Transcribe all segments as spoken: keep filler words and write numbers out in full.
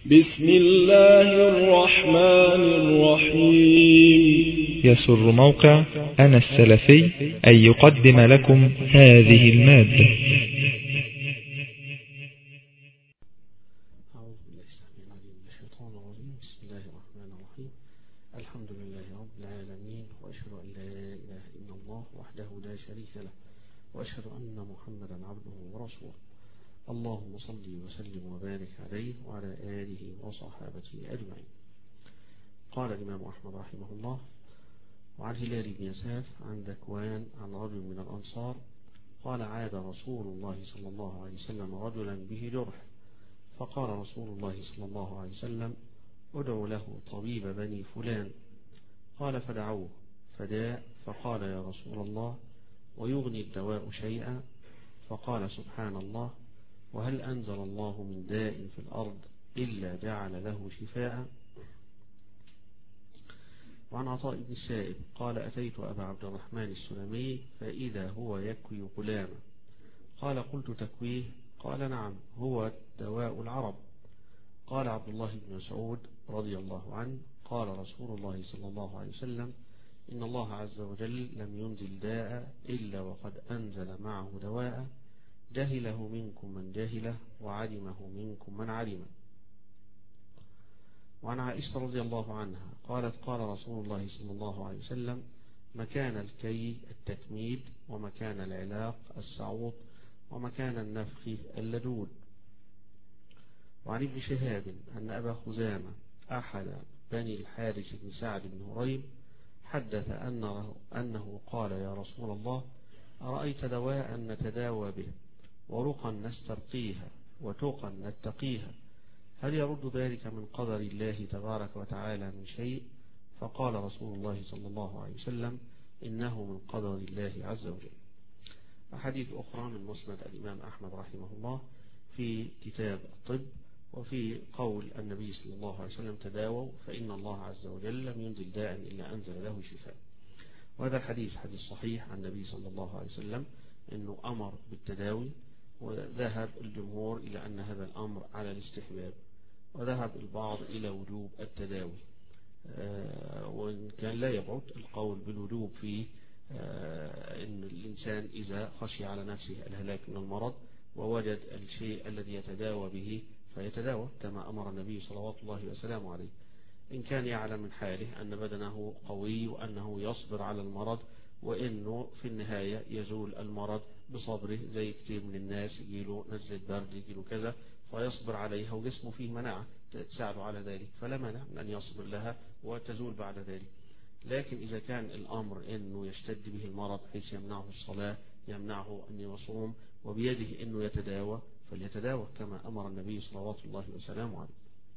بسم الله الرحمن الرحيم. يسر موقع أنا السلفي أن يقدم لكم هذه المادة. أعوذ بالله السميع العليم من الشيطان الرجيم. بسم الله الرحمن الرحيم. الحمد لله رب العالمين، وأشهد أن لا إله إلا الله وحده لا شريك له، وأشهد أن محمدا عبده ورسوله. اللهم صل وسلم وبارك عليه وعلى آله وصحابته أجمعين. قال الإمام أحمد رحمه الله: وعن هلال بن يساف عن ذكوان عن رجل من الأنصار قال: عاد رسول الله صلى الله عليه وسلم رجلا به جرح، فقال رسول الله صلى الله عليه وسلم: ادعوا له طبيب بني فلان. قال: فدعوه فداء، فقال: يا رسول الله، ويغني الدواء شيئا؟ فقال: سبحان الله، وهل أنزل الله من داء في الأرض إلا جعل له شفاء؟ وعن عطاء بن السائب قال: أتيت أبا عبد الرحمن السلمي فإذا هو يكوي غلاما. قال: قلت: تكويه؟ قال: نعم، هو دواء العرب. قال عبد الله بن مسعود رضي الله عنه: قال رسول الله صلى الله عليه وسلم: إن الله عز وجل لم ينزل داء إلا وقد أنزل معه دواء، جهله منكم من جهله، وعلمه منكم من علمه. وعن عائشة رضي الله عنها قالت: قال رسول الله صلى الله عليه وسلم: مكان الكي التكميد، ومكان العلاق السعوط، ومكان النفخ اللدود. وعن ابن شهاب أن أبا خزامة أحد بني الحارث بن سعد بن هريب حدث أنه, أنه قال: يا رسول الله، أرأيت دواء نتداوى به، ورقا نسترقيها، وتوقا نتقيها، هل يرد ذلك من قدر الله تبارك وتعالى من شيء؟ فقال رسول الله صلى الله عليه وسلم: إنه من قدر الله عز وجل. أحاديث أخرى من مسند الإمام أحمد رحمه الله في كتاب الطب، وفي قول النبي صلى الله عليه وسلم: تداووا فإن الله عز وجل لم ينزل داء إلا أنزل له شفاء. وهذا الحديث حديث صحيح عن النبي صلى الله عليه وسلم أنه أمر بالتداوي، وذهب الجمهور إلى أن هذا الأمر على الاستحباب، وذهب البعض إلى وجوب التداوي، آه وإن كان لا يبعد القول بالوجوب في آه أن الإنسان إذا خشي على نفسه الهلاك من المرض ووجد الشيء الذي يتداوى به فيتداوى، كما أمر النبي صلوات الله وسلامه عليه. إن كان يعلم من حاله أن بدنه قوي وأنه يصبر على المرض، وإنه في النهاية يزول المرض بصبره، زي كثير من الناس يجيله نزلة برد، يجيله كذا، فيصبر عليها وجسمه فيه مناعة تساعده على ذلك، فلا مانع من أن يصبر لها وتزول بعد ذلك. لكن إذا كان الأمر أنه يشتد به المرض حيث يمنعه الصلاة، يمنعه أن يصوم، وبيده أنه يتداوى، فليتداوى كما أمر النبي صلوات الله وسلامه عليه.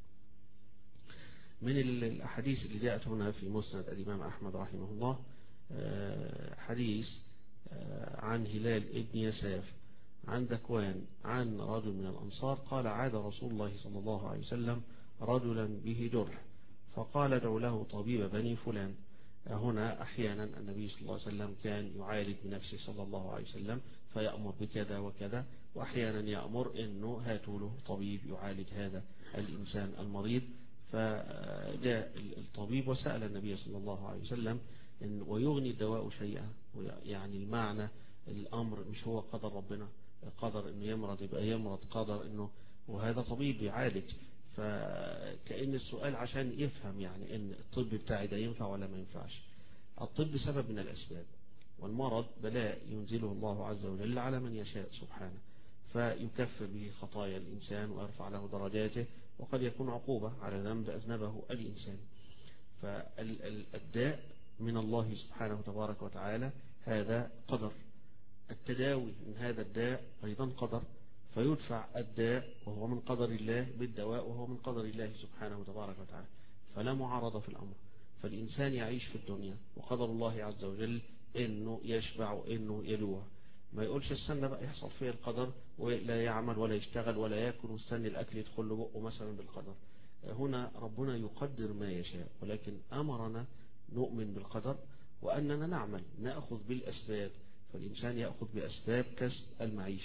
من الأحاديث اللي جاءت هنا في مسند الإمام أحمد رحمه الله حديث عن هلال ابن يساف عن ذكوان عن رجل من الأنصار قال: عاد رسول الله صلى الله عليه وسلم رجلا به جرح، فقال: ادعوا له طبيب بني فلان. هنا أحيانا النبي صلى الله عليه وسلم كان يعالج بنفسه صلى الله عليه وسلم، فيأمر بكذا وكذا، وأحيانا يأمر أنه هاتوا له طبيب يعالج هذا الإنسان المريض. فجاء الطبيب وسأل النبي صلى الله عليه وسلم: إن ويغني الدواء شيئا؟ يعني المعنى الأمر مش هو قدر ربنا، قدر إنه يمرض يبقى يمرض، قدر إنه وهذا طبيب يعالج. فكأن السؤال عشان يفهم يعني إن الطب بتاعي ده ينفع ولا ما ينفعش. الطب سبب من الأسباب، والمرض بلاء ينزله الله عز وجل على من يشاء سبحانه، فيكفر به خطايا الإنسان ويرفع له درجاته، وقد يكون عقوبة على ذنب أذنبه الإنسان. فالداء من الله سبحانه تبارك وتعالى هذا قدر، التداوي من هذا الداء أيضا قدر، فيدفع الداء وهو من قدر الله بالدواء وهو من قدر الله سبحانه تبارك وتعالى، فلا معارضة في الأمر. فالإنسان يعيش في الدنيا وقدر الله عز وجل إنه يشبع وإنه يجوع، ما يقولش استنى بقى يحصل فيه القدر ولا يعمل ولا يشتغل ولا يأكل واستنى الأكل يدخل له بقه مثلا بالقدر. هنا ربنا يقدر ما يشاء، ولكن أمرنا نؤمن بالقدر وأننا نعمل نأخذ بالأسباب، فالإنسان يأخذ بأسباب كسب المعيشة.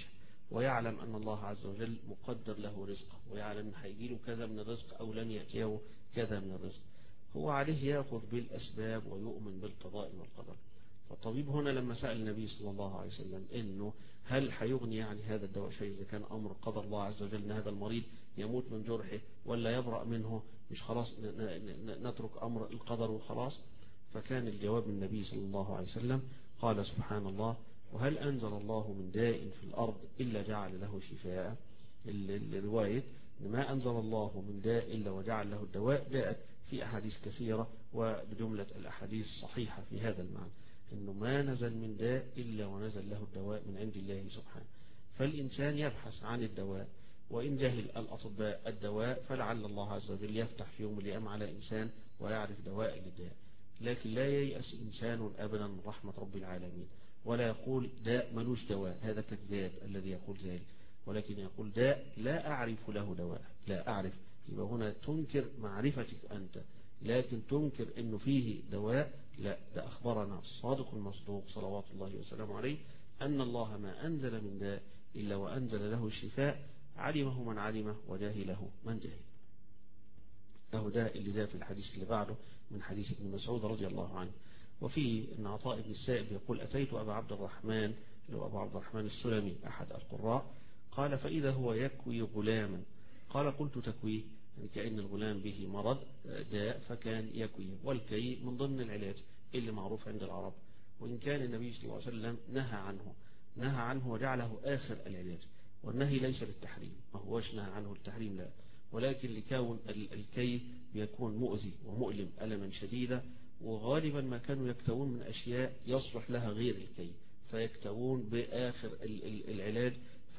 ويعلم أن الله عز وجل مقدر له رزقه، ويعلم أن هيجيله كذا من الرزق أو لن يأتيه كذا من الرزق، هو عليه يأخذ بالأسباب ويؤمن بالقضاء والقدر. فالطبيب هنا لما سأل النبي صلى الله عليه وسلم إنه هل هيغني يعني هذا الدواء شيء إذا كان أمر قدر الله عز وجل أن هذا المريض يموت من جرحه ولا يبرأ منه، مش خلاص نترك أمر القدر وخلاص؟ فكان الجواب من النبي صلى الله عليه وسلم قال سبحان الله: وهل أنزل الله من داء في الأرض إلا جعل له شفاء. الرواية ما أنزل الله من داء إلا وجعل له الدواء جاءت في أحاديث كثيرة، وبجملة الأحاديث صحيحة في هذا المعنى، إنه ما نزل من داء إلا ونزل له الدواء من عند الله سبحانه. فالإنسان يبحث عن الدواء، وإن جهل الأطباء الدواء فلعل الله عز وجل يفتح في يوم الأيام على إنسان ويعرف دواء للداء. لكن لا ييأس إنسان أبدا من رحمة رب العالمين، ولا يقول داء ملوش دواء، هذا كذاب الذي يقول ذلك، ولكن يقول داء لا أعرف له دواء، لا أعرف. يبقى هنا تنكر معرفتك أنت، لكن تنكر أنه فيه دواء، لا. ده أخبرنا الصادق المصدوق صلوات الله وسلامه عليه أن الله ما أنزل من داء إلا وأنزل له الشفاء، علمه من علمه وجاهله من جاهل. له ده اللي جاء في الحديث اللي بعده من حديث ابن مسعود رضي الله عنه. وفي ان عطاء بن السائب يقول: أتيت أبا عبد الرحمن اللي هو أبا عبد الرحمن السلمي أحد القراء، قال: فإذا هو يكوي غلاما. قال: قلت: تكويه؟ يعني كأن الغلام به مرض داء فكان يكويه، والكي من ضمن العلاج اللي معروف عند العرب، وإن كان النبي صلى الله عليه وسلم نهى عنه نهى عنه وجعله آخر العلاج. والنهي ليس للتحريم، ما هوش نهى عنه التحريم، لا، ولكن لكون الكي بيكون مؤذي ومؤلم ألما شديدا، وغالبا ما كانوا يكتوون من أشياء يصلح لها غير الكي، فيكتوون بآخر العلاج.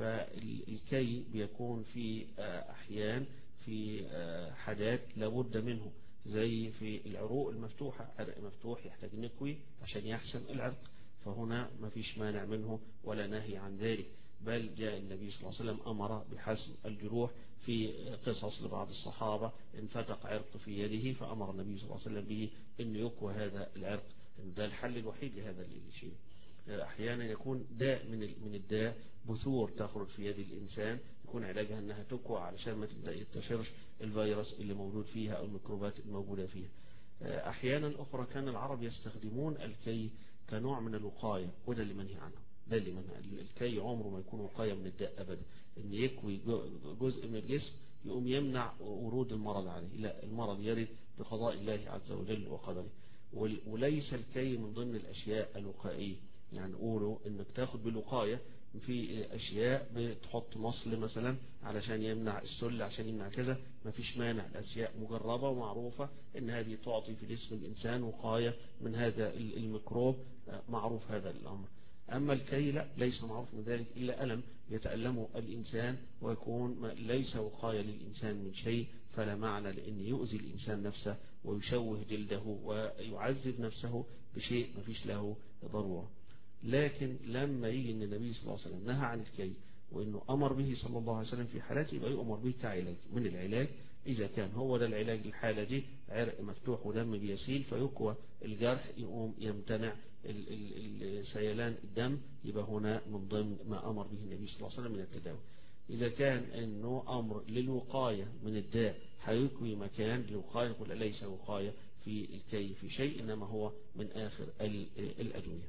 فالكي بيكون في أحيان في حاجات لابد منه، زي في العروق المفتوحة، عرق مفتوح يحتاج نكوي عشان يحسن العرق، فهنا ما فيش مانع منه ولا نهي عن ذلك. بل جاء النبي صلى الله عليه وسلم أمر بحسم الجروح في قصص لبعض الصحابة انفتق عرق في يده، فأمر النبي صلى الله عليه وسلم به أن يكوى هذا العرق، ده الحل الوحيد لهذا الشيء. أحيانا يكون داء من من الداء بثور تخرج في يد الإنسان، يكون علاجها أنها تكوى علشان ما تبدأ ينتشرش الفيروس اللي موجود فيها أو الميكروبات الموجودة فيها. أحيانا أخرى كان العرب يستخدمون الكي كنوع من الوقاية، وده اللي منهي عنه. ده اللي منهي، الكي عمره ما يكون وقاية من الداء أبدا، إن يكوي جزء من الجسم يقوم يمنع ورود المرض عليه، لا، المرض يرد بقضاء الله عز وجل وقدره. وليس الكي من ضمن الأشياء الوقائية، يعني نقولوا إنك تاخد بالوقاية في أشياء بتحط مصل مثلا علشان يمنع السل، عشان يمنع كذا، ما فيش مانع، الأشياء مجربة ومعروفة إن هذه تعطي في جسم الإنسان وقاية من هذا الميكروب، معروف هذا الأمر. أما الكي لا، ليس معروف من ذلك إلا ألم يتألمه الإنسان، ويكون ليس وقاية للإنسان من شيء، فلا معنى لأن يؤذي الإنسان نفسه ويشوه جلده ويعذب نفسه بشيء ما فيش له ضرورة. لكن لما يجي أن النبي صلى الله عليه وسلم نهى عن الكي وأنه أمر به صلى الله عليه وسلم في حالات، يبقى يؤمر به كعلاج من العلاج. إذا كان هو ده العلاج الحالة دي، عرق مفتوح ودم بيسيل فيقوى الجرح، يقوم يمتنع سيلان الدم، يبقى هنا من ضمن ما أمر به النبي صلى الله عليه وسلم من التداوي. إذا كان أنه أمر للوقاية من الداء هيكوي مكان للوقاية، يقول ليس وقاية في الكي في شيء، إنما هو من آخر الأدوية.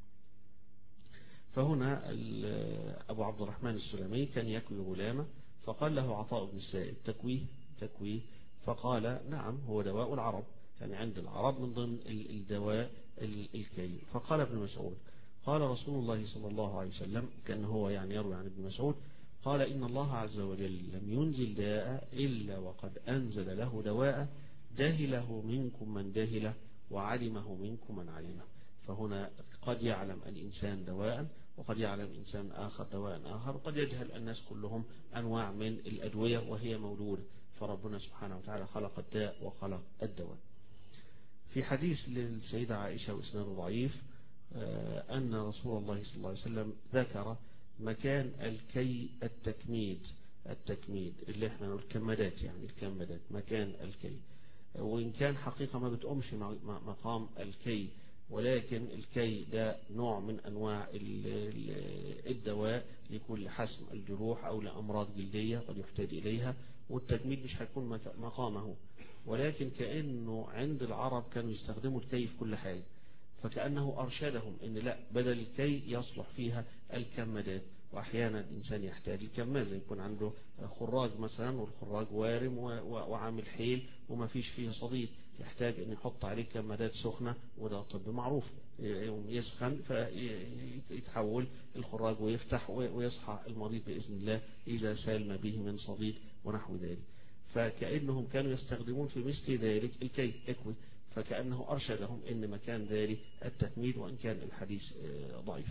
فهنا أبو عبد الرحمن السلمي كان يكوي غلامه، فقال له عطاء بن السائب: تكويه؟ تكويه؟ فقال: نعم، هو دواء العرب، يعني عند العرب من ضمن الدواء الكي. فقال ابن مسعود: قال رسول الله صلى الله عليه وسلم، كان هو يعني يروي عن ابن مسعود، قال: إن الله عز وجل لم ينزل داء إلا وقد أنزل له دواء، جهله منكم من جهله وعلمه منكم من علمه. فهنا قد يعلم الإنسان دواء، وقد يعلم إنسان آخر دواء آخر، وقد يجهل الناس كلهم أنواع من الأدوية وهي موجودة. فربنا سبحانه وتعالى خلق الداء وخلق الدواء. في حديث للسيدة عائشة وإسناده ضعيف أن رسول الله صلى الله عليه وسلم ذكر مكان الكي التكميد التكميد اللي احنا نقول الكمادات، يعني الكمادات مكان الكي، وإن كان حقيقة ما بتقومش مقام الكي ولكن الكي ده نوع من أنواع الدواء لكل حسم الجروح أو لأمراض جلدية قد يحتاج إليها، والتجميد مش هيكون مقامه. ولكن كأنه عند العرب كانوا يستخدموا الكي في كل حاجة، فكأنه أرشدهم إن لا، بدل الكي يصلح فيها الكمادات. وأحيانا الإنسان يحتاج الكماد، يكون عنده خراج مثلا والخراج وارم وعامل حيل وما فيش فيه صديد، يحتاج أن يحط عليه كمادات سخنة، وده طب معروف، يسخن فيتحول الخراج ويفتح ويصحى المريض بإذن الله إذا سال به من صديد ونحو ذلك. فكأنهم كانوا يستخدمون في مثل ذلك الكي اكوي، فكأنه أرشدهم إن مكان ذلك التكميد، وإن كان الحديث ضعيف.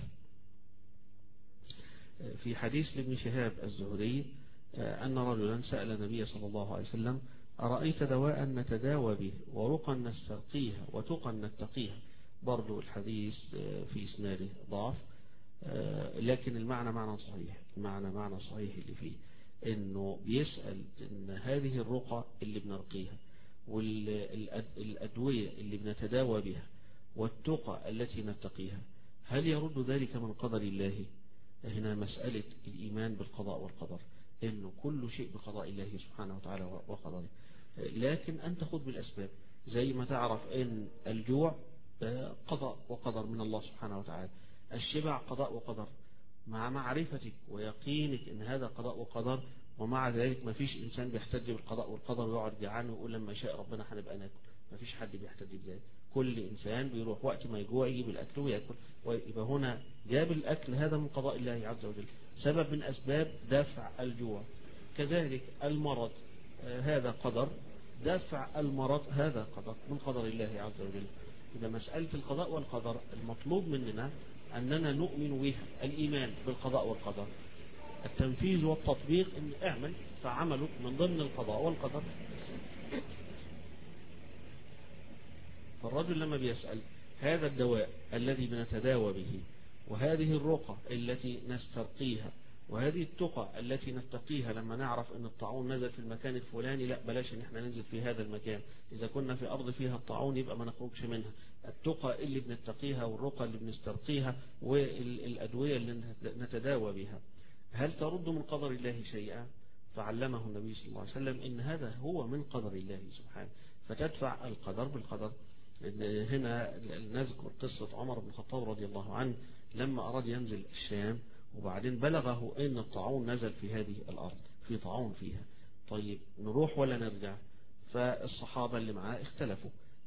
في حديث لابن شهاب الزهري أن رجلا سأل النبي صلى الله عليه وسلم: أرأيت دواء نتداوى به ورقا نسترقيها وتقا نتقيها؟ برضو الحديث في إسناده ضعف، لكن المعنى معنى صحيح. المعنى معنى صحيح اللي فيه إنه بيسأل إن هذه الرقى اللي بنرقيها والأدوية اللي بنتداوى بها والتقى التي نتقيها، هل يرد ذلك من قدر الله؟ هنا مسألة الإيمان بالقضاء والقدر، إنه كل شيء بقضاء الله سبحانه وتعالى وقدره، لكن أنت خذ بالأسباب. زي ما تعرف إن الجوع قضاء وقدر من الله سبحانه وتعالى، الشبع قضاء وقدر، مع معرفتك ويقينك إن هذا قضاء وقدر، ومع ذلك ما فيش إنسان بيحتج بالقضاء والقدر ويقعد جعان ويقول لما شاء ربنا هنبقى ناكل. ما فيش حد بيحتج بذلك، كل إنسان بيروح وقت ما يجوع يجيب الأكل ويأكل، ويبقى هنا جاب الأكل هذا من قضاء الله عز وجل، سبب من أسباب دفع الجوع. كذلك المرض هذا قدر، دفع المرض هذا قدر من قدر الله عز وجل. إذا مسألة القضاء والقدر المطلوب مننا أننا نؤمن بها، الإيمان بالقضاء والقدر، التنفيذ والتطبيق، إن اعمل فعملك من ضمن القضاء والقدر. فالرجل لما بيسأل هذا الدواء الذي بنتداوى به، وهذه الرقى التي نسترقيها، وهذه التقى التي نتقيها لما نعرف ان الطاعون نزل في المكان الفلاني، لا بلاش ان احنا ننزل في هذا المكان، اذا كنا في ارض فيها الطاعون يبقى ما نخرجش منها. التقى اللي بنتقيها والرقى اللي بنسترقيها والادوية اللي نتداوى بها، هل ترد من قدر الله شيئا؟ فعلمه النبي صلى الله عليه وسلم ان هذا هو من قدر الله سبحانه، فتدفع القدر بالقدر. هنا نذكر قصة عمر بن الخطاب رضي الله عنه لما أراد ينزل الشام، وبعدين بلغه ان الطاعون نزل في هذه الارض، في طاعون فيها. طيب نروح ولا نرجع؟ فالصحابة اللي معاه اختلفوا،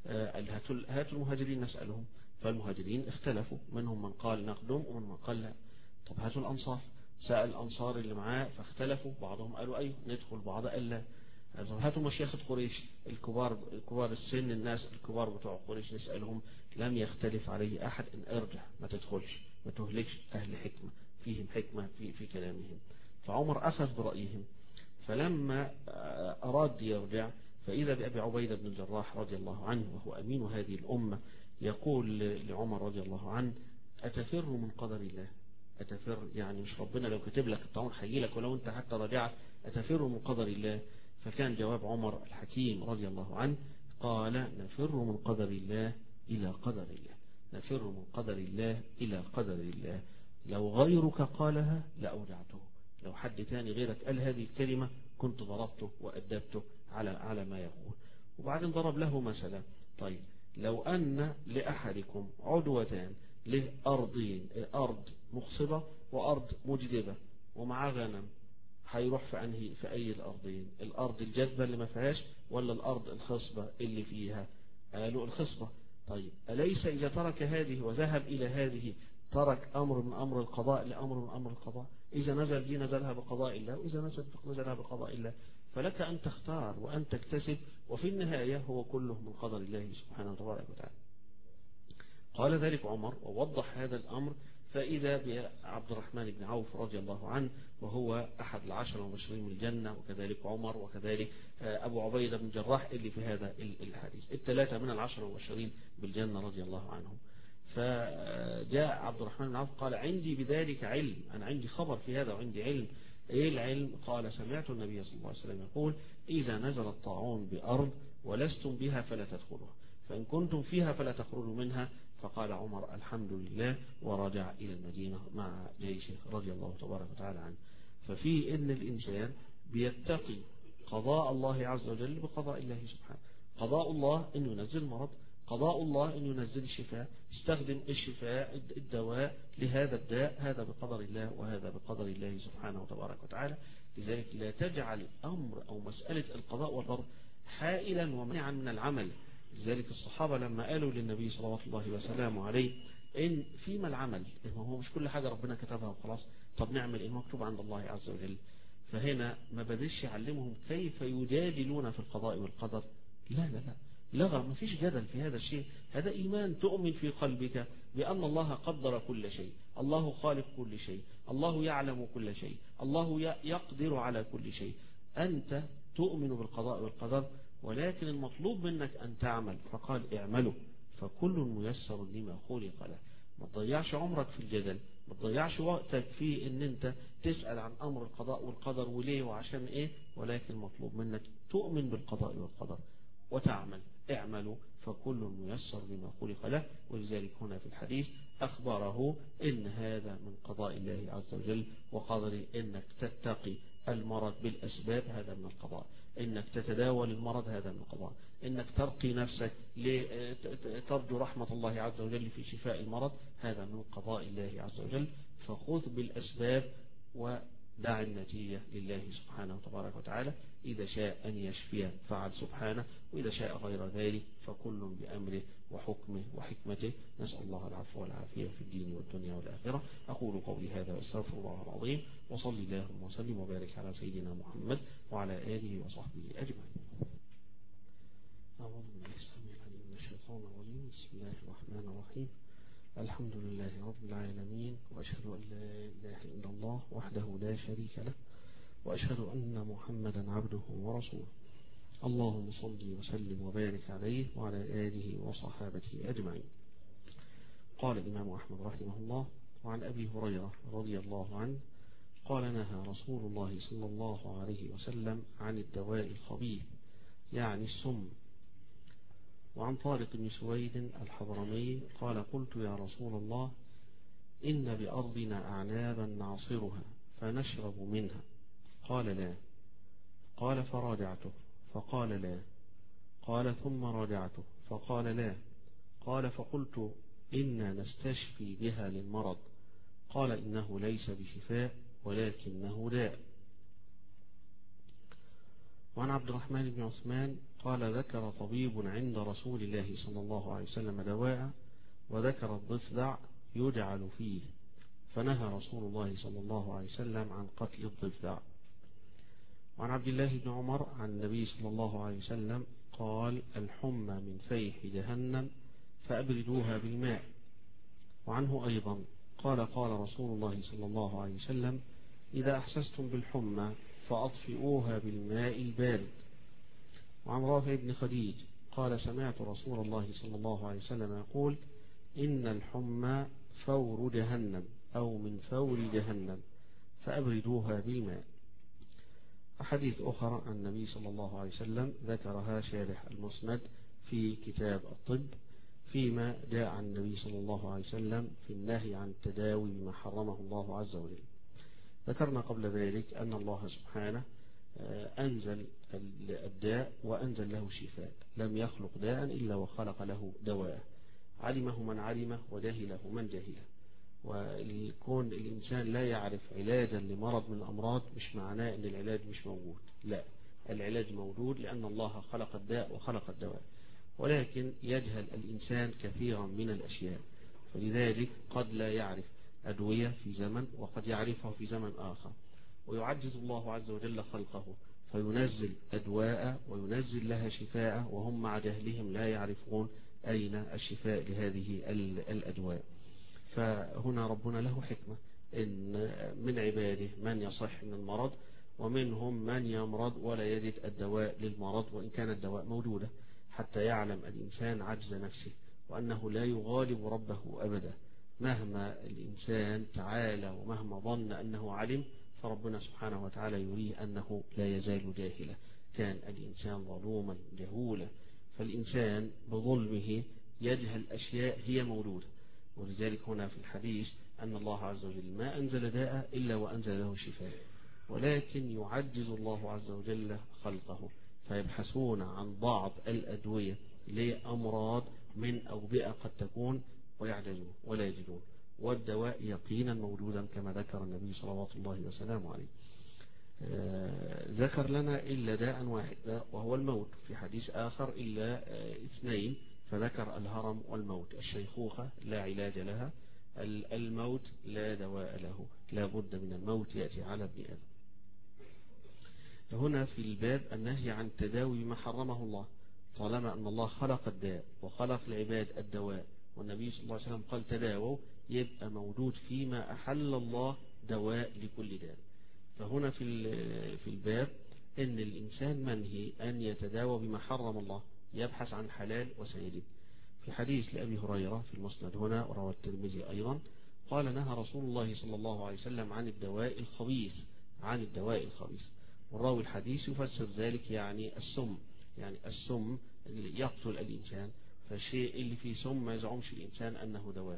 هاتوا المهاجرين نسألهم. فالمهاجرين اختلفوا، منهم من قال نقدم ومن من قال لا. طب هاتوا الانصار، سأل الانصار اللي معاه فاختلفوا، بعضهم قالوا ايوه ندخل، بعض قال لا. هاتوا مشيخة قريش الكبار، كبار السن، الناس الكبار بتوع قريش نسألهم، لم يختلف عليه احد ان ارجع، ما تدخلش، ما تهلكش اهل حكمة، فيهم حكمة في, في كلامهم. فعمر أخذ برأيهم، فلما أراد يرجع فإذا بأبي عبيدة بن الجراح رضي الله عنه وهو أمين هذه الأمة يقول لعمر رضي الله عنه: أتفر من قدر الله؟ أتفر يعني مش ربنا لو كتب لك الطاعون هيجيلك ولو أنت حتى رجعت، أتفر من قدر الله؟ فكان جواب عمر الحكيم رضي الله عنه قال: نفر من قدر الله إلى قدر الله، نفر من قدر الله إلى قدر الله، لو غيرك قالها لأودعته، لو حد تاني غيرك قال هذه الكلمة كنت ضربته وأدبته على على ما يقول. وبعدين ضرب له مثلا: طيب لو أن لأحدكم عدوتان، له أرضين، أرض مخصبة وأرض مجدبة ومعاه غنم، هيروح في أنهي في أي الأرضين؟ الأرض الجدبة اللي ما فيهاش ولا الأرض الخصبة اللي فيها؟ قالوا الخصبة. طيب أليس إذا ترك هذه وذهب إلى هذه ترك أمر من أمر القضاء لأمر من أمر القضاء؟ إذا نزل دي نزلها بقضاء الله، وإذا نزل نزلها بقضاء الله، فلك أن تختار وأن تكتسب، وفي النهاية هو كله من قدر الله سبحانه وتعالى. قال ذلك عمر ووضح هذا الأمر، فإذا بعبد الرحمن بن عوف رضي الله عنه وهو أحد العشر المبشرين بالجنة، وكذلك عمر، وكذلك أبو عبيدة بن الجراح اللي في هذا الحديث، الثلاثة من العشر المبشرين بالجنة رضي الله عنهم. فجاء عبد الرحمن بن عوف قال: عندي بذلك علم، أنا عندي خبر في هذا وعندي علم. إيه العلم؟ قال: سمعت النبي صلى الله عليه وسلم يقول: إذا نزل الطاعون بأرض ولستم بها فلا تدخلوها، فإن كنتم فيها فلا تخرجوا منها، فقال عمر الحمد لله، ورجع إلى المدينة مع جيشه رضي الله تبارك وتعالى عنه. ففيه إن الإنسان بيتقي قضاء الله عز وجل بقضاء الله سبحانه. قضاء الله أن ينزل مرض، قضاء الله أن ينزل الشفاء، استخدم الشفاء الدواء لهذا الداء، هذا بقدر الله وهذا بقدر الله سبحانه وتبارك وتعالى. لذلك لا تجعل أمر أو مسألة القضاء والقدر حائلا ومنعا من العمل. لذلك الصحابة لما قالوا للنبي صلى الله عليه وسلم عليه إن فيما العمل، إن هو مش كل حاجة ربنا كتبها وخلاص، طب نعمل إيه مكتوب عند الله عز وجل. فهنا ما بديش يعلمهم كيف يجادلون في القضاء والقدر، لا لا لا لغة، ما فيش جدل في هذا الشيء. هذا إيمان تؤمن في قلبك بأن الله قدر كل شيء، الله خالق كل شيء، الله يعلم كل شيء، الله يقدر على كل شيء. أنت تؤمن بالقضاء والقدر، ولكن المطلوب منك أن تعمل. فقال اعملوا فكل ميسر لما خلق له. ما تضيعش عمرك في الجدل، ما تضيعش وقتك في ان انت تسأل عن امر القضاء والقدر وليه وعشان ايه، ولكن المطلوب منك تؤمن بالقضاء والقدر وتعمل. اعملوا فكل ميسر لما خلق له. ولذلك هنا في الحديث أخبره إن هذا من قضاء الله عز وجل وقدره. إنك تتقي المرض بالأسباب هذا من القضاء، إنك تتداول المرض هذا من القضاء، إنك ترقي نفسك لترجو رحمة الله عز وجل في شفاء المرض هذا من قضاء الله عز وجل. فخذ بالأسباب ودع النتيجة لله سبحانه وتبارك وتعالى. إذا شاء أن يشفي فعل سبحانه، وإذا شاء غير ذلك فكل بأمره وحكمه وحكمته. نسأل الله العفو والعافية في الدين والدنيا والآخرة. أقول قولي هذا واستغفر الله العظيم، وصلي اللهم وسلم وبارك على سيدنا محمد وعلى آله وصحبه أجمعين. أعوذ بالله السميع العليم من الشيطان الرجيم. بسم الله الرحمن الرحيم. الحمد لله رب العالمين، وأشهد أن لا إله إلا الله وحده لا شريك له، وأشهد أن محمدا عبده ورسوله. اللهم صل وسلم وبارك عليه وعلى آله وصحابته أجمعين. قال الإمام أحمد رحمه الله: وعن أبي هريرة رضي الله عنه قال: نهى رسول الله صلى الله عليه وسلم عن الدواء الخبيث يعني السم. وعن طارق بن سويد الحضرمي قال: قلت يا رسول الله إن بأرضنا أعنابا نعصرها فنشرب منها. قال: لا. قال: فراجعته فقال: لا. قال: ثم راجعته فقال: لا. قال: فقلت: إنا نستشفي بها للمرض. قال: إنه ليس بشفاء ولكنه داء. وعن عبد الرحمن بن عثمان قال: ذكر طبيب عند رسول الله صلى الله عليه وسلم دواء، وذكر الضفدع يجعل فيه، فنهى رسول الله صلى الله عليه وسلم عن قتل الضفدع. وعن عبد الله بن عمر عن النبي صلى الله عليه وسلم قال: الحمى من فيح جهنم فأبردوها بالماء. وعنه أيضا قال: قال رسول الله صلى الله عليه وسلم: إذا أحسستم بالحمى فأطفئوها بالماء البارد. وعن رافع بن خديج قال: سمعت رسول الله صلى الله عليه وسلم يقول: إن الحمى فور جهنم أو من فور جهنم فأبردوها بالماء. أحاديث أخرى عن النبي صلى الله عليه وسلم ذكرها شارح المسند في كتاب الطب فيما جاء عن النبي صلى الله عليه وسلم في النهي عن التداوي بما حرمه الله عز وجل. ذكرنا قبل ذلك أن الله سبحانه أنزل الداء وأنزل له شفاء، لم يخلق داء إلا وخلق له دواء، علمه من علمه وجهله من جهله. ولكون الإنسان لا يعرف علاجا لمرض من الأمراض مش معناه أن العلاج مش موجود، لا، العلاج موجود لأن الله خلق الداء وخلق الدواء، ولكن يجهل الإنسان كثيرا من الأشياء. فلذلك قد لا يعرف أدوية في زمن وقد يعرفها في زمن آخر، ويعجز الله عز وجل خلقه فينزل أدواء وينزل لها شفاء، وهم مع جهلهم لا يعرفون أين الشفاء لهذه الأدواء. فهنا ربنا له حكمة، إن من عباده من يصح من المرض، ومنهم من يمرض ولا يجد الدواء للمرض وإن كان الدواء موجودة، حتى يعلم الإنسان عجز نفسه وأنه لا يغالب ربه أبدا. مهما الإنسان تعالى ومهما ظن أنه علم، فربنا سبحانه وتعالى يريه أنه لا يزال جاهلا. كان الإنسان ظلوما جهولا، فالإنسان بظلمه يجهل أشياء هي موجودة. ولذلك هنا في الحديث أن الله عز وجل ما أنزل داء إلا وأنزل له شفاء، ولكن يعجز الله عز وجل خلقه فيبحثون عن بعض الأدوية لأمراض من أوبئة قد تكون ويعجزون ولا يجدون، والدواء يقينا موجودا كما ذكر النبي صلوات الله وسلامه عليه. آه ذكر لنا إلا داء واحد وهو الموت، في حديث آخر إلا آه اثنين فذكر الهرم والموت. الشيخوخة لا علاج لها، الموت لا دواء له، لا بد من الموت يأتي على ابن آدم. هنا في الباب النهي عن تداوي ما حرمه الله، طالما أن الله خلق الداء وخلق العباد الدواء والنبي صلى الله عليه وسلم قال تداووا، يبقى موجود فيما أحل الله دواء لكل داء. فهنا في في الباب ان الانسان منهي ان يتداوى بما حرم الله، يبحث عن حلال وسيجد. في حديث لأبي هريرة في المسند هنا وروى الترمذي ايضا قال نهى رسول الله صلى الله عليه وسلم عن الدواء الخبيث، عن الدواء الخبيث. والراوي الحديث يفسر ذلك يعني السم، يعني السم اللي يقتل الانسان، فالشيء اللي فيه سم ما يزعمش الانسان انه دواء.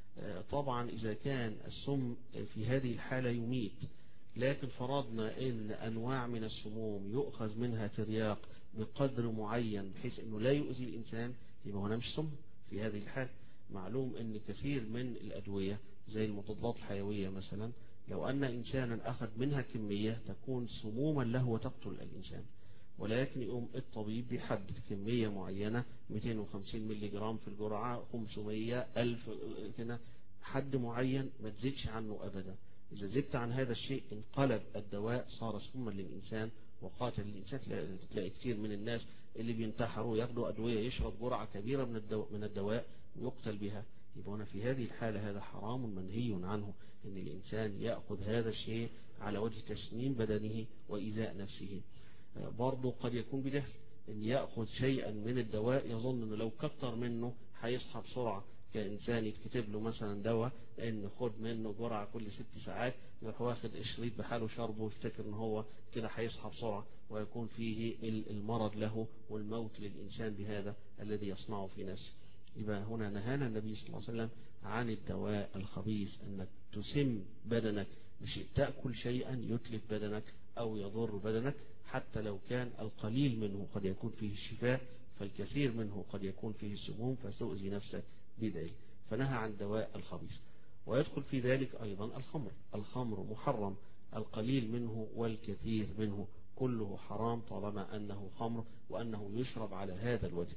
طبعا اذا كان السم في هذه الحالة يميت، لكن فرضنا ان انواع من السموم يؤخذ منها ترياق بقدر معين بحيث انه لا يؤذي الانسان، يبقى هنا مش سم في هذه الحالة. معلوم ان كثير من الادوية زي المضادات الحيوية مثلا لو ان انسانا اخذ منها كمية تكون سموما له وتقتل الانسان، ولكن يقوم الطبيب بيحدد كمية معينة مئتين وخمسين ملي جرام في الجرعة، خمسمية ألف كده، حد معين ما تزيدش عنه ابدا. إذا زدت عن هذا الشيء انقلب الدواء صار سما للإنسان وقاتل الإنسان. تلاقي كثير من الناس اللي بينتحروا ياخدوا أدوية، يشرب جرعة كبيرة من الدواء, من الدواء ويقتل بها. يبقى هنا في هذه الحالة هذا حرام منهي عنه، إن الإنسان يأخذ هذا الشيء على وجه تسميم بدنه وإيذاء نفسه. برضه قد يكون بجهل، إن يأخذ شيئا من الدواء يظن إنه لو كتر منه هيصحى بسرعة. كإنسان يتكتب له مثلا دواء ان خد منه جرعة كل ست ساعات، يروح واخد شريط بحاله شربه ويفتكر ان هو كده هيصحى بسرعة، ويكون فيه المرض له والموت للإنسان بهذا الذي يصنعه في نفسه. يبقى هنا نهانا النبي صلى الله عليه وسلم عن الدواء الخبيث، انك تسم بدنك بشيء، تأكل شيئا يتلف بدنك او يضر بدنك، حتى لو كان القليل منه قد يكون فيه الشفاء، فالكثير منه قد يكون فيه السموم فتؤذي نفسك بذلك. فنهى عن دواء الخبيث. ويدخل في ذلك أيضا الخمر. الخمر محرم، القليل منه والكثير منه كله حرام طالما أنه خمر وأنه يشرب على هذا الوجه.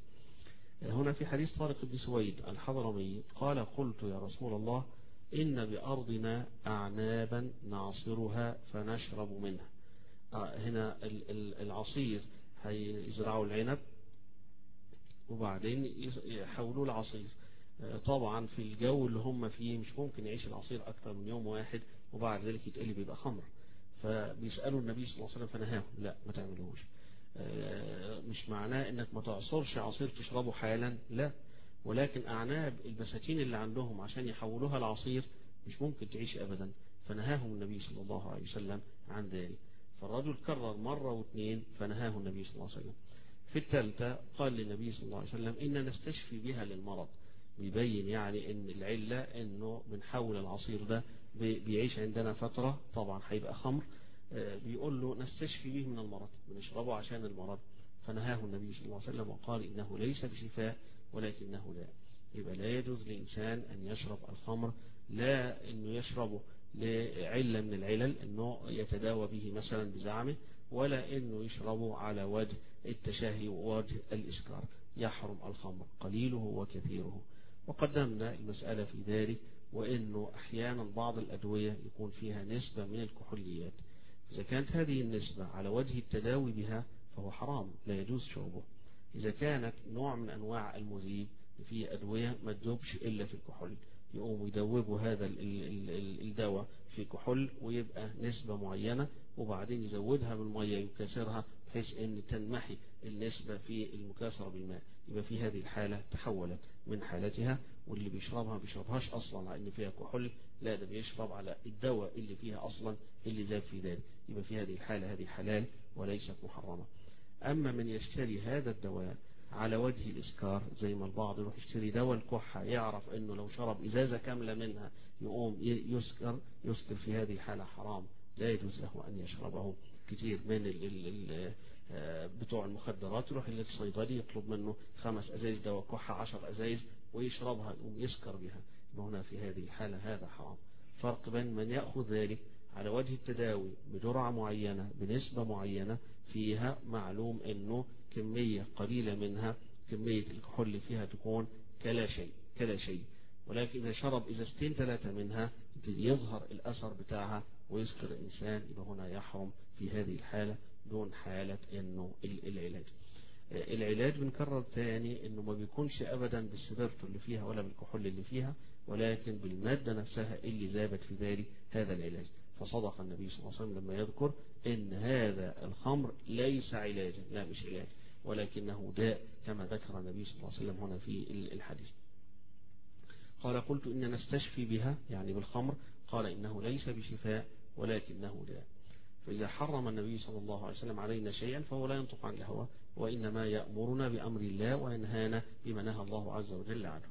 هنا في حديث طارق بن سويد الحضرمي قال قلت يا رسول الله إن بأرضنا أعنابا نعصرها فنشرب منها. هنا العصير هيزرعوا العنب وبعدين يحولوا العصير. طبعا في الجو اللي هم فيه مش ممكن يعيش العصير أكثر من يوم واحد وبعد ذلك يتقلب يبقى خمر. فبيسألوا النبي صلى الله عليه وسلم فنهاهم، لا ما تعملوش. مش معناه انك ما تعصرش عصير تشربه حالا، لا، ولكن أعناب البساتين اللي عندهم عشان يحولوها العصير مش ممكن تعيش أبدا، فنهاهم النبي صلى الله عليه وسلم عن ذلك. فالرجل كرر مرة واثنين فنهاه النبي صلى الله عليه وسلم. في الثالثة قال للنبي صلى الله عليه وسلم إن نستشفي بها للمرض، بيبين يعني ان العلة انه بنحول العصير ده بيعيش عندنا فترة، طبعا هيبقى خمر، بيقول له نستشفي به من المرض، بنشربه عشان المرض. فنهاه النبي صلى الله عليه وسلم وقال انه ليس بشفاء ولكنه داء. يبقى لا يجوز لإنسان أن يشرب الخمر، لا أنه يشربه لعلة من العلل أنه يتداوى به مثلا بزعمه، ولا أنه يشربه على وجه التشاهي ووجه الإسكار. يحرم الخمر قليله وكثيره. وقدمنا المسألة في ذلك، وأنه أحيانا بعض الأدوية يكون فيها نسبة من الكحوليات، إذا كانت هذه النسبة على وجه التداوي بها فهو حرام لا يجوز شربه. إذا كانت نوع من أنواع المذيب في أدوية ما تذوبش إلا في الكحول، يقوموا يدوبوا هذا الدواء في كحول ويبقى نسبة معينة، وبعدين يزودها بالمية يكسرها بحيث أن تنمحي النسبة في المكاثرة بالماء. يبقى في هذه الحالة تحولت من حالتها، واللي بيشربها بيشربهاش أصلا على أن فيها كحول، لا ده بيشرب على الدواء اللي فيها أصلا اللي ذاب في ذلك. يبقى في هذه الحالة هذه حلال وليست محرمة. أما من يشتري هذا الدواء على وجه الإسكار، زي ما البعض يروح يشتري دواء الكحة يعرف أنه لو شرب إزازة كاملة منها يقوم يسكر، يسكر في هذه الحالة حرام، لا يجوز له أن يشربه. كتير من ال ال ال بتوع المخدرات يروح للصيدلي يطلب منه خمس أزايز دواء كحة، عشر أزايز، ويشربها يقوم يسكر بها. هنا في هذه الحالة هذا حرام. فرق بين من يأخذ ذلك على وجه التداوي بجرعة معينة بنسبة معينة فيها معلوم أنه كمية قليلة منها كمية الكحول فيها تكون كلا شيء كلا شيء، ولكن إذا شرب إزازتين ثلاثة منها يظهر الأثر بتاعها ويسكر الإنسان، يبقى هنا يحرم في هذه الحالة دون حالة أنه العلاج. العلاج بنكرر تاني أنه ما بيكونش أبدا بالسبيرتو اللي فيها ولا بالكحول اللي فيها، ولكن بالمادة نفسها اللي ذابت في ذلك هذا العلاج. فصدق النبي صلى الله عليه وسلم لما يذكر أن هذا الخمر ليس علاجا، لا مش علاج، ولكنه داء كما ذكر النبي صلى الله عليه وسلم هنا في الحديث. قال قلت إن نستشفي بها يعني بالخمر، قال إنه ليس بشفاء ولكنه داء. فإذا حرم النبي صلى الله عليه وسلم علينا شيئا فهو لا ينطق عن الهوى، وإنما يأمرنا بأمر الله وينهانا بما نهى الله عز وجل عنه.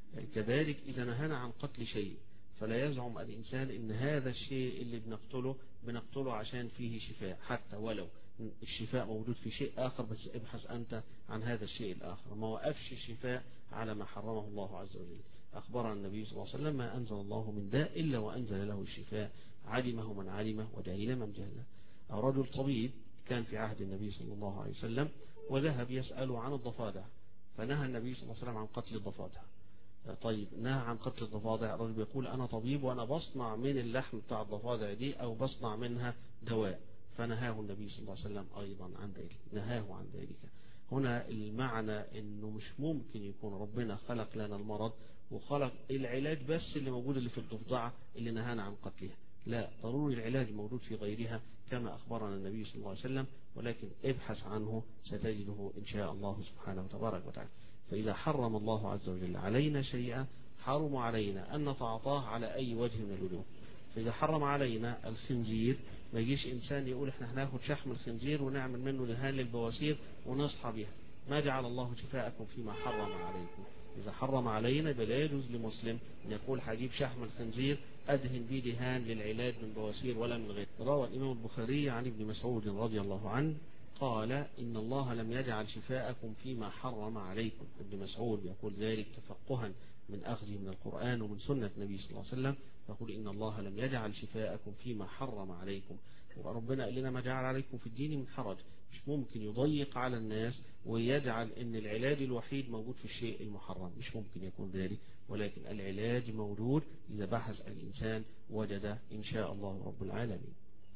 كذلك إذا نهانا عن قتل شيء فلا يزعم الإنسان إن هذا الشيء اللي بنقتله بنقتله عشان فيه شفاء، حتى ولو الشفاء موجود في شيء آخر، بس ابحث أنت عن هذا الشيء الآخر. ما وقفش الشفاء على ما حرمه الله عز وجل. أخبرنا النبي صلى الله عليه وسلم ما أنزل الله من داء إلا وأنزل له الشفاء، علمه من علمه وجهله من جهله. أو رجل طبيب كان في عهد النبي صلى الله عليه وسلم وذهب يسأل عن الضفادع، فنهى النبي صلى الله عليه وسلم عن قتل الضفادع. طيب نهى عن قتل الضفادع، الرجل بيقول أنا طبيب وأنا بصنع من اللحم بتاع الضفادع دي أو بصنع منها دواء، فنهاه النبي صلى الله عليه وسلم أيضا عن ذلك، نهاه عن ذلك. هنا المعنى أنه مش ممكن يكون ربنا خلق لنا المرض وخلق العلاج بس اللي موجود اللي في الضفدعة اللي نهانا عن قتلها، لا، ضروري العلاج موجود في غيرها كما أخبرنا النبي صلى الله عليه وسلم، ولكن ابحث عنه ستجده إن شاء الله سبحانه وتبارك وتعالى. فإذا حرم الله عز وجل علينا شيئا حرم علينا أن نتعاطاه على أي وجه من الوجوه. فإذا حرم علينا الخنزير ما يجيش إنسان يقول إحنا هناخد شحم الخنزير ونعمل منه دهان للبواسير ونصحى بها. ما جعل الله شفاءكم فيما حرم عليكم. إذا حرم علينا بلا يجوز لمسلم أن يقول هجيب شحم الخنزير أدهن به دهان للعلاج من بواسير ولا من غير. روى الإمام البخاري عن ابن مسعود رضي الله عنه قال إن الله لم يجعل شفاءكم فيما حرم عليكم. ابن مسعود يقول ذلك تفقها من أخذه من القرآن ومن سنة النبي صلى الله عليه وسلم، يقول إن الله لم يجعل شفاءكم فيما حرم عليكم. وربنا قال لنا ما جعل عليكم في الدين من حرج، مش ممكن يضيق على الناس ويجعل ان العلاج الوحيد موجود في الشيء المحرم، مش ممكن يكون ذلك، ولكن العلاج موجود إذا بحث الإنسان وجد إن شاء الله رب العالمين.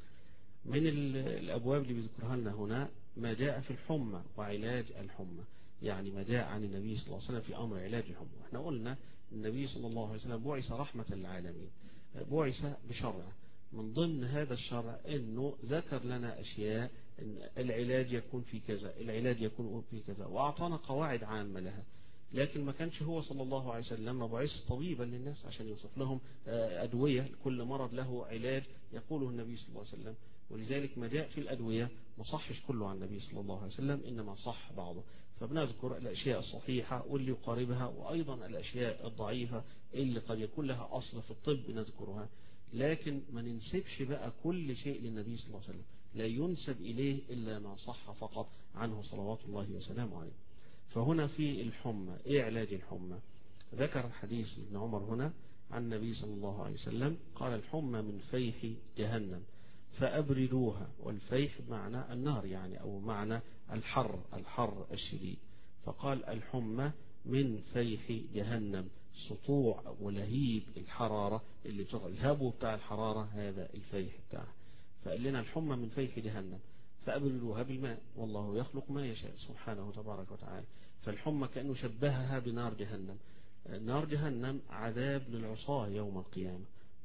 من الأبواب اللي بيذكرها لنا هنا ما جاء في الحمى وعلاج الحمى، يعني ما جاء عن النبي صلى الله عليه وسلم في أمر علاج الحمى. احنا قلنا النبي صلى الله عليه وسلم بعث رحمة للعالمين، بعث بشرع، من ضمن هذا الشرع انه ذكر لنا اشياء إن العلاج يكون في كذا، العلاج يكون في كذا، واعطانا قواعد عامة لها. لكن ما كانش هو صلى الله عليه وسلم مبعوث طبيبا للناس عشان يوصف لهم أدوية كل مرض له علاج يقوله النبي صلى الله عليه وسلم. ولذلك ما جاء في الأدوية ما صحش كله عن النبي صلى الله عليه وسلم، إنما صح بعضه. فبنذكر الأشياء الصحيحة واللي يقاربها، وأيضا الأشياء الضعيفة اللي قد يكون لها أصل في الطب نذكرها، لكن ما ننسبش بقى كل شيء للنبي صلى الله عليه وسلم، لا ينسب إليه إلا ما صح فقط عنه صلوات الله وسلامه عليه. فهنا في الحمى، إيه علاج الحمى؟ ذكر حديث ابن عمر هنا عن النبي صلى الله عليه وسلم قال الحمى من فيح جهنم فأبردوها، والفيح بمعنى النار يعني، أو معنى الحر الحر الشديد. فقال الحمى من فيح جهنم، سطوع ولهيب الحرارة اللي بتطلع الهبو بتاع الحرارة هذا الفيح بتاعه. فقال لنا الحمى من فيح جهنم فأبردوها بالماء والله يخلق ما يشاء سبحانه تبارك وتعالى. فالحمى كأنه شبهها بنار جهنم. نار جهنم عذاب للعصاة يوم القيامة،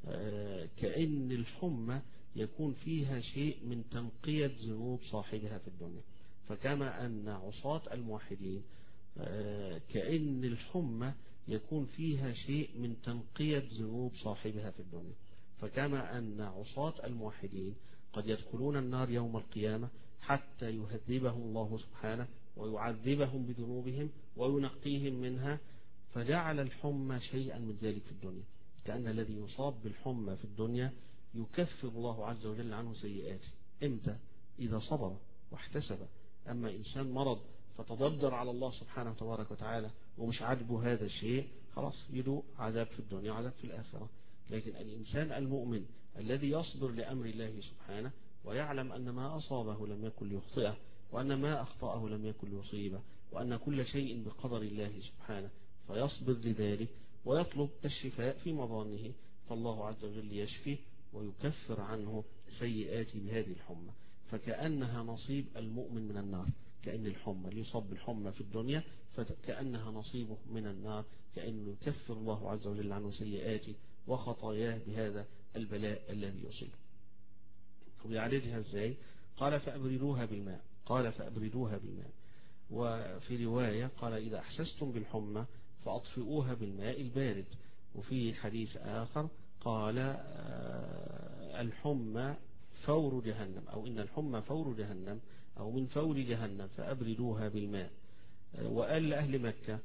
كأن الحمى يكون فيها شيء من تنقية ذنوب صاحبها في الدنيا. فكما أن عصاة الموحدين كأن الحمى يكون فيها شيء من تنقية ذنوب صاحبها في الدنيا، فكما أن عصاة الموحدين قد يدخلون النار يوم القيامة حتى يهذبهم الله سبحانه ويعذبهم بذنوبهم وينقيهم منها، فجعل الحمى شيئا من ذلك في الدنيا، كأن الذي يصاب بالحمى في الدنيا يكفر الله عز وجل عنه سيئاته. امتى؟ إذا صبر واحتسب. أما إنسان مرض فتضجر على الله سبحانه وتبارك وتعالى ومش عاجبه هذا الشيء، خلاص يدوق عذاب في الدنيا وعذاب في الآخرة. لكن الإنسان المؤمن الذي يصبر لأمر الله سبحانه ويعلم أن ما أصابه لم يكن ليخطئه، وأن ما أخطأه لم يكن ليصيبه، وأن كل شيء بقدر الله سبحانه، فيصبر لذلك ويطلب الشفاء في مظانه، فالله عز وجل يشفيه ويكفر عنه سيئاته بهذه الحمى. فكأنها نصيب المؤمن من النار، كأن الحمى اللي يصاب بالحمى في الدنيا فكأنها نصيبه من النار، كأنه يكفر الله عز وجل عنه سيئاته وخطاياه بهذا البلاء الذي يصيبه. ويعالجها ازاي؟ قال فأبردوها بالماء. قال فأبردوها بالماء. وفي رواية قال إذا أحسستم بالحمى فأطفئوها بالماء البارد. وفي حديث آخر قال الحمى فور جهنم، أو إن الحمى فور جهنم، أو من فور جهنم فأبردوها بالماء. وقال لأهل مكة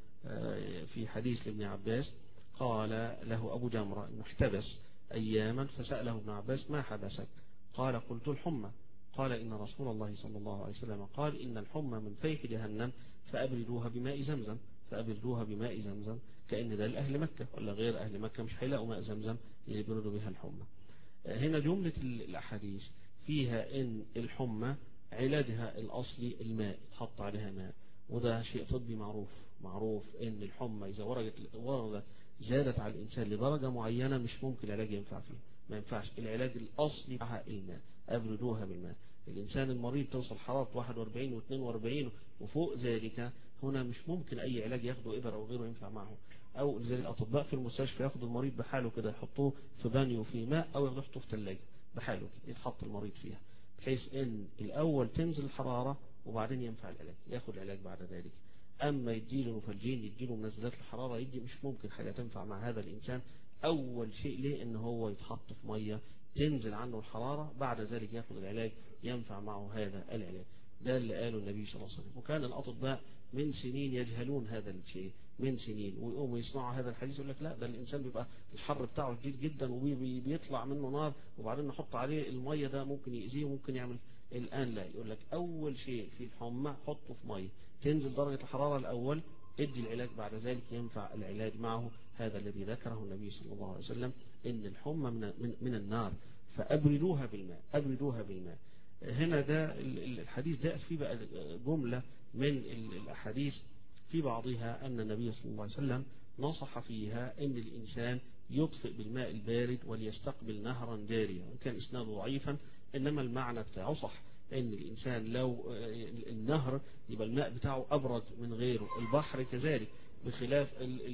في حديث لابن عباس، قال له أبو جمرة إنه احتبس أياما فسأله ابن عباس ما حبسك؟ قال قلت الحمى. قال إن رسول الله صلى الله عليه وسلم قال إن الحمى من فيح جهنم فأبردوها بماء زمزم. فأبردوها بماء زمزم، كأن ده لأهل مكة، ولا غير أهل مكة مش هيلاقوا ماء زمزم يبردوا بها الحمى. هنا جملة الأحاديث فيها إن الحمى علاجها الأصلي الماء، تحط عليها ماء، وده شيء طبي معروف. معروف إن الحمى إذا وردت وردت زادت على الإنسان لدرجة معينة مش ممكن العلاج ينفع فيه، ما ينفعش. العلاج الأصلي بها الماء، أبردوها بالماء. الإنسان المريض توصل حرارة واحد وأربعين واثنين وأربعين وفوق ذلك، هنا مش ممكن أي علاج ياخده إبر أو غيره ينفع معه. أو زي الأطباء في المستشفى ياخدوا المريض بحاله كده، يحطوه في بانيو في ماء، أو يحطوه في ثلاجة بحاله كده يتحط المريض فيها، بحيث إن الأول تنزل الحرارة وبعدين ينفع العلاج، ياخد العلاج بعد ذلك. أما يديله مفلجين، يديله منزلات الحرارة، يدي مش ممكن حاجة تنفع مع هذا الإنسان. أول شيء ليه إن هو يتحط في مية تنزل عنه الحرارة، بعد ذلك ياخد العلاج ينفع معه هذا العلاج. ده اللي قاله النبي صلى الله عليه وسلم. وكان الأطباء من سنين يجهلون هذا الشيء، من سنين، ويقوموا يسمعوا هذا الحديث يقول لك لا ده الإنسان بيبقى الحر بتاعه شديد جدا وبيطلع منه نار وبعدين نحط عليه المية، ده ممكن يأذيه وممكن يعمل. الآن لا، يقول لك أول شيء في الحمى حطه في مية تنزل درجة الحرارة الأول، ادي العلاج بعد ذلك ينفع العلاج معه. هذا الذي ذكره النبي صلى الله عليه وسلم، إن الحمى من, من, من النار فأبردوها بالماء. أبردوها بالماء. هنا ده الحديث ده فيه بقى جملة من الأحاديث في بعضها أن النبي صلى الله عليه وسلم نصح فيها أن الإنسان يطفئ بالماء البارد وليستقبل نهرا جاريا، وإن كان إسناده ضعيفا إنما المعنى بتاعه صح. أن الإنسان لو النهر يبقى الماء بتاعه أبرد من غيره، البحر كذلك، بخلاف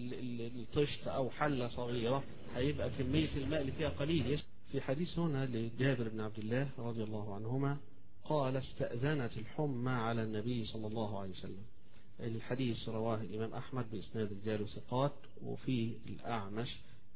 الطشت أو حلة صغيرة هيبقى كمية الماء اللي فيها قليل. في حديث هنا لجابر بن عبد الله رضي الله عنهما قال استأذنت الحمى على النبي صلى الله عليه وسلم. الحديث رواه الإمام أحمد بإسناد رجال ثقات، وفي الأعمش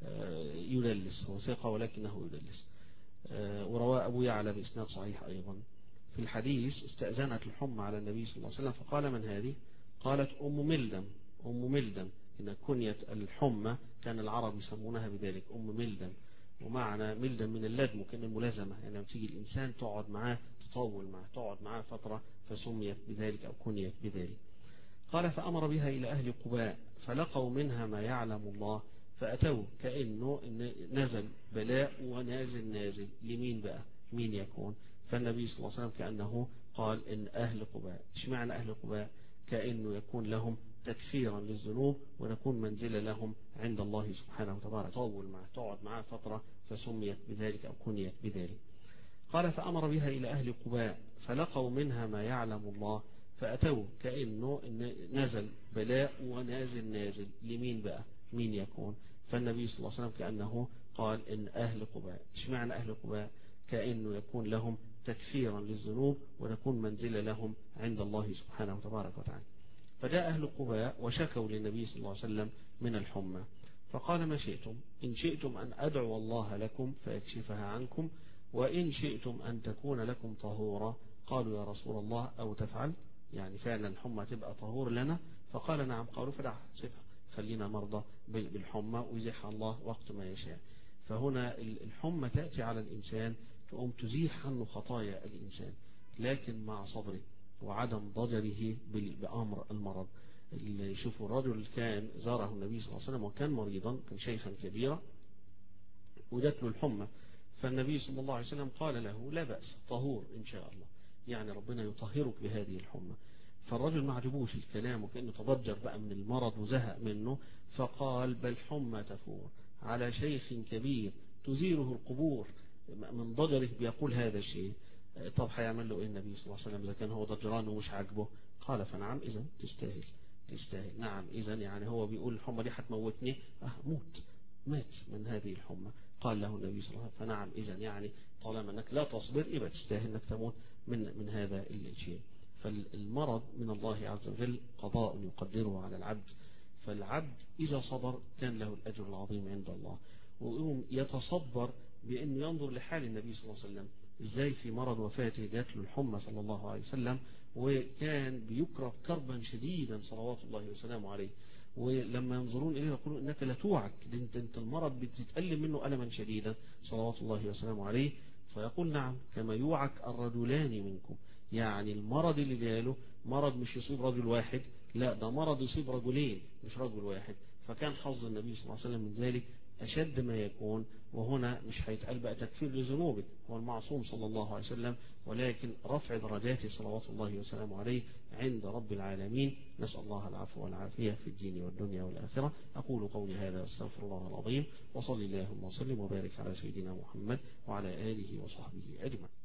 يدلس، هو ثقة ولكنه يدلس. ورواه أبو يعلى بإسناد صحيح أيضا. في الحديث استأذنت الحمى على النبي صلى الله عليه وسلم، فقال من هذه؟ قالت أم ملدم. أم ملدم إن كنية الحمى كان العرب يسمونها بذلك، أم ملدم. ومعنى ملدم من اللدم، كان الملازمة، يعني لما تيجي الإنسان تقعد معاه تطول معاه تقعد معاه فترة فسميت بذلك أو كنيت بذلك. قال فأمر بها إلى أهل قباء فلقوا منها ما يعلم الله فأتوا، كأنه إن نزل بلاء ونازل نازل لمين بقى؟ مين يكون؟ فالنبي صلى الله عليه وسلم كأنه قال إن أهل قباء. اشمعنى أهل قباء؟ كأنه يكون لهم تكفيرا للذنوب ونكون منزلة لهم عند الله سبحانه وتعالى، طول معه تقعد معه فترة فسميت بذلك أو كنيت بذلك. قال فأمر بها إلى أهل قباء فلقوا منها ما يعلم الله فأتوا، كأنه إن نزل بلاء ونازل نازل لمين بقى؟ مين يكون؟ فالنبي صلى الله عليه وسلم كأنه قال إن أهل قباء. اشمعنى أهل قباء؟ كأنه يكون لهم تكفيرا للذنوب ونكون منزلة لهم عند الله سبحانه وتبارك وتعالى. فجاء أهل قباء وشكوا للنبي صلى الله عليه وسلم من الحمى، فقال ما شئتم، إن شئتم أن أدعو الله لكم فيكشفها عنكم، وإن شئتم أن تكون لكم طهورا. قالوا يا رسول الله أو تفعل، يعني فعلا الحمى تبقى طهور لنا؟ فقال نعم. قالوا فدعها، سيبها، خلينا مرضى بالحمى ويزيحها الله وقت ما يشاء. فهنا الحمى تأتي على الإنسان تقوم تزيح عنه خطايا الإنسان، لكن مع صبره وعدم ضجره بأمر المرض. اللي يشوفوا الرجل كان زاره النبي صلى الله عليه وسلم وكان مريضا، كان شيخا كبيرا وجات له الحمى، فالنبي صلى الله عليه وسلم قال له لا بأس، طهور إن شاء الله، يعني ربنا يطهرك بهذه الحمى. فالرجل ما عجبوش الكلام وكأنه تضجر بقى من المرض وزهق منه، فقال بل حمى تفور على شيخ كبير تزيره القبور، من ضجره بيقول هذا الشيء. طب هيعمل له ايه النبي صلى الله عليه وسلم اذا كان هو ضجران ومش عاجبه؟ قال فنعم اذا تستاهل تستاهل نعم اذا يعني هو بيقول الحمى دي هتموتني، اه موت، مات من هذه الحمى. قال له النبي صلى الله عليه وسلم فنعم اذا يعني طالما انك لا تصبر يبقى تستاهل انك تموت من من هذا الشيء. فالمرض من الله عز وجل قضاء يقدره على العبد، فالعبد إذا صبر كان له الأجر العظيم عند الله. ويقوم يتصبر بأنه ينظر لحال النبي صلى الله عليه وسلم إزاي في مرض وفاته جات له الحمى صلى الله عليه وسلم، وكان بيكرب كربا شديدا صلوات الله وسلامه عليه، ولما ينظرون إليه يقولون إنك لتوعك، انت, انت المرض بتتألم منه ألما شديدا صلوات الله وسلامه عليه. فيقول نعم كما يوعك الرجلان منكم، يعني المرض اللي جاله مرض مش يصيب رجل واحد، لا ده مرض يصيب رجلين مش رجل واحد. فكان حظ النبي صلى الله عليه وسلم من ذلك أشد ما يكون. وهنا مش هيتقال بقى تكفير لذنوبه، هو المعصوم صلى الله عليه وسلم، ولكن رفع درجاته صلوات الله وسلامه عليه عند رب العالمين. نسأل الله العفو والعافية في الدين والدنيا والآخرة. أقول قولي هذا واستغفر الله العظيم، وصلي اللهم وسلم وبارك على سيدنا محمد وعلى آله وصحبه أجمعين.